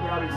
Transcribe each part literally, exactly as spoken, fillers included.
que aviso.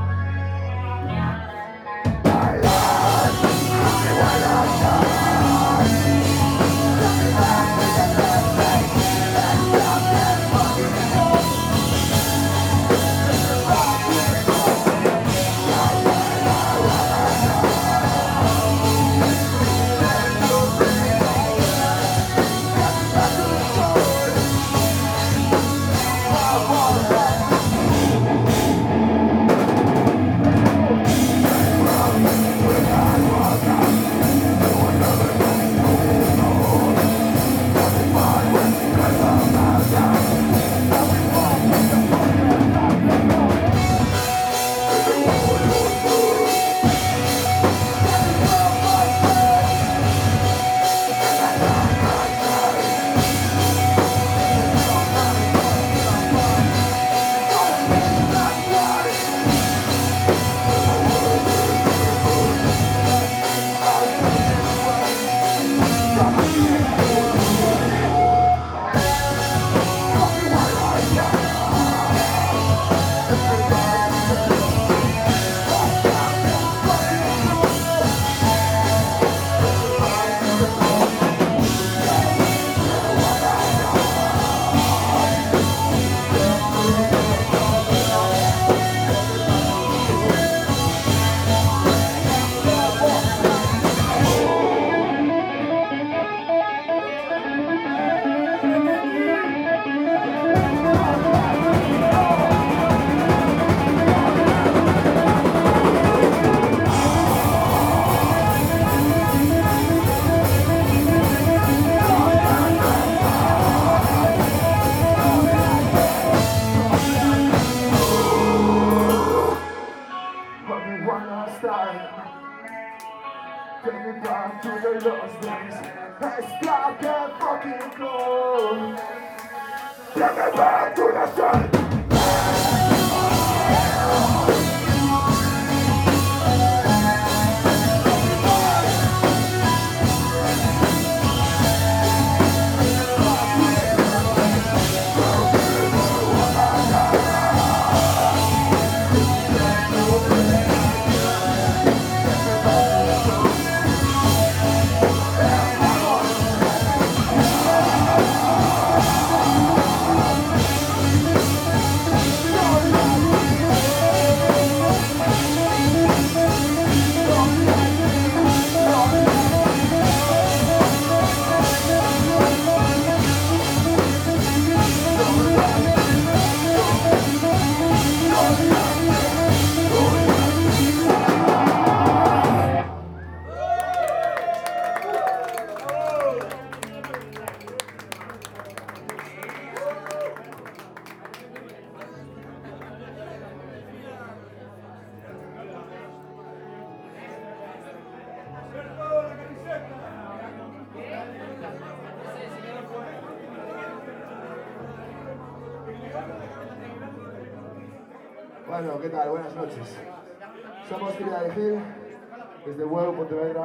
Bueno, ¿qué tal? Buenas noches. Somos Cría de Gil, desde Huevo, Pontevedra.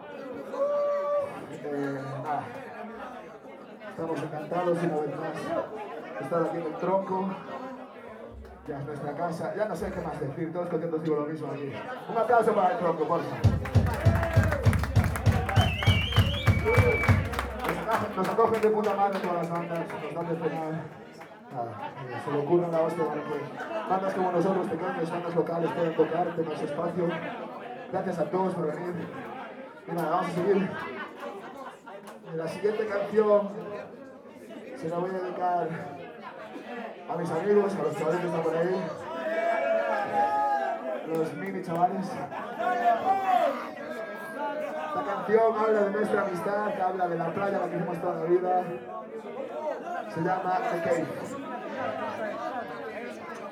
Eh, nada. Estamos encantados una vez más de estar aquí en el Tronco. Ya es nuestra casa. Ya no sé qué más decir, todos contentos digo lo mismo aquí. Un aplauso para el Tronco, por favor. Nos acogen de puta madre todas las bandas, nos dan de cenar. Nada, eh, se le ocurre la hostia para que bandas como nosotros, pequeños, bandas locales, puedan tocar, tengan su espacio. Gracias a todos por venir. Y nada, vamos a seguir. Y la siguiente canción se la voy a dedicar a mis amigos, a los chavales que están por ahí, los mini chavales. Esta canción habla de nuestra amistad, habla de la playa, la que hicimos toda la vida. Se llama The Cave.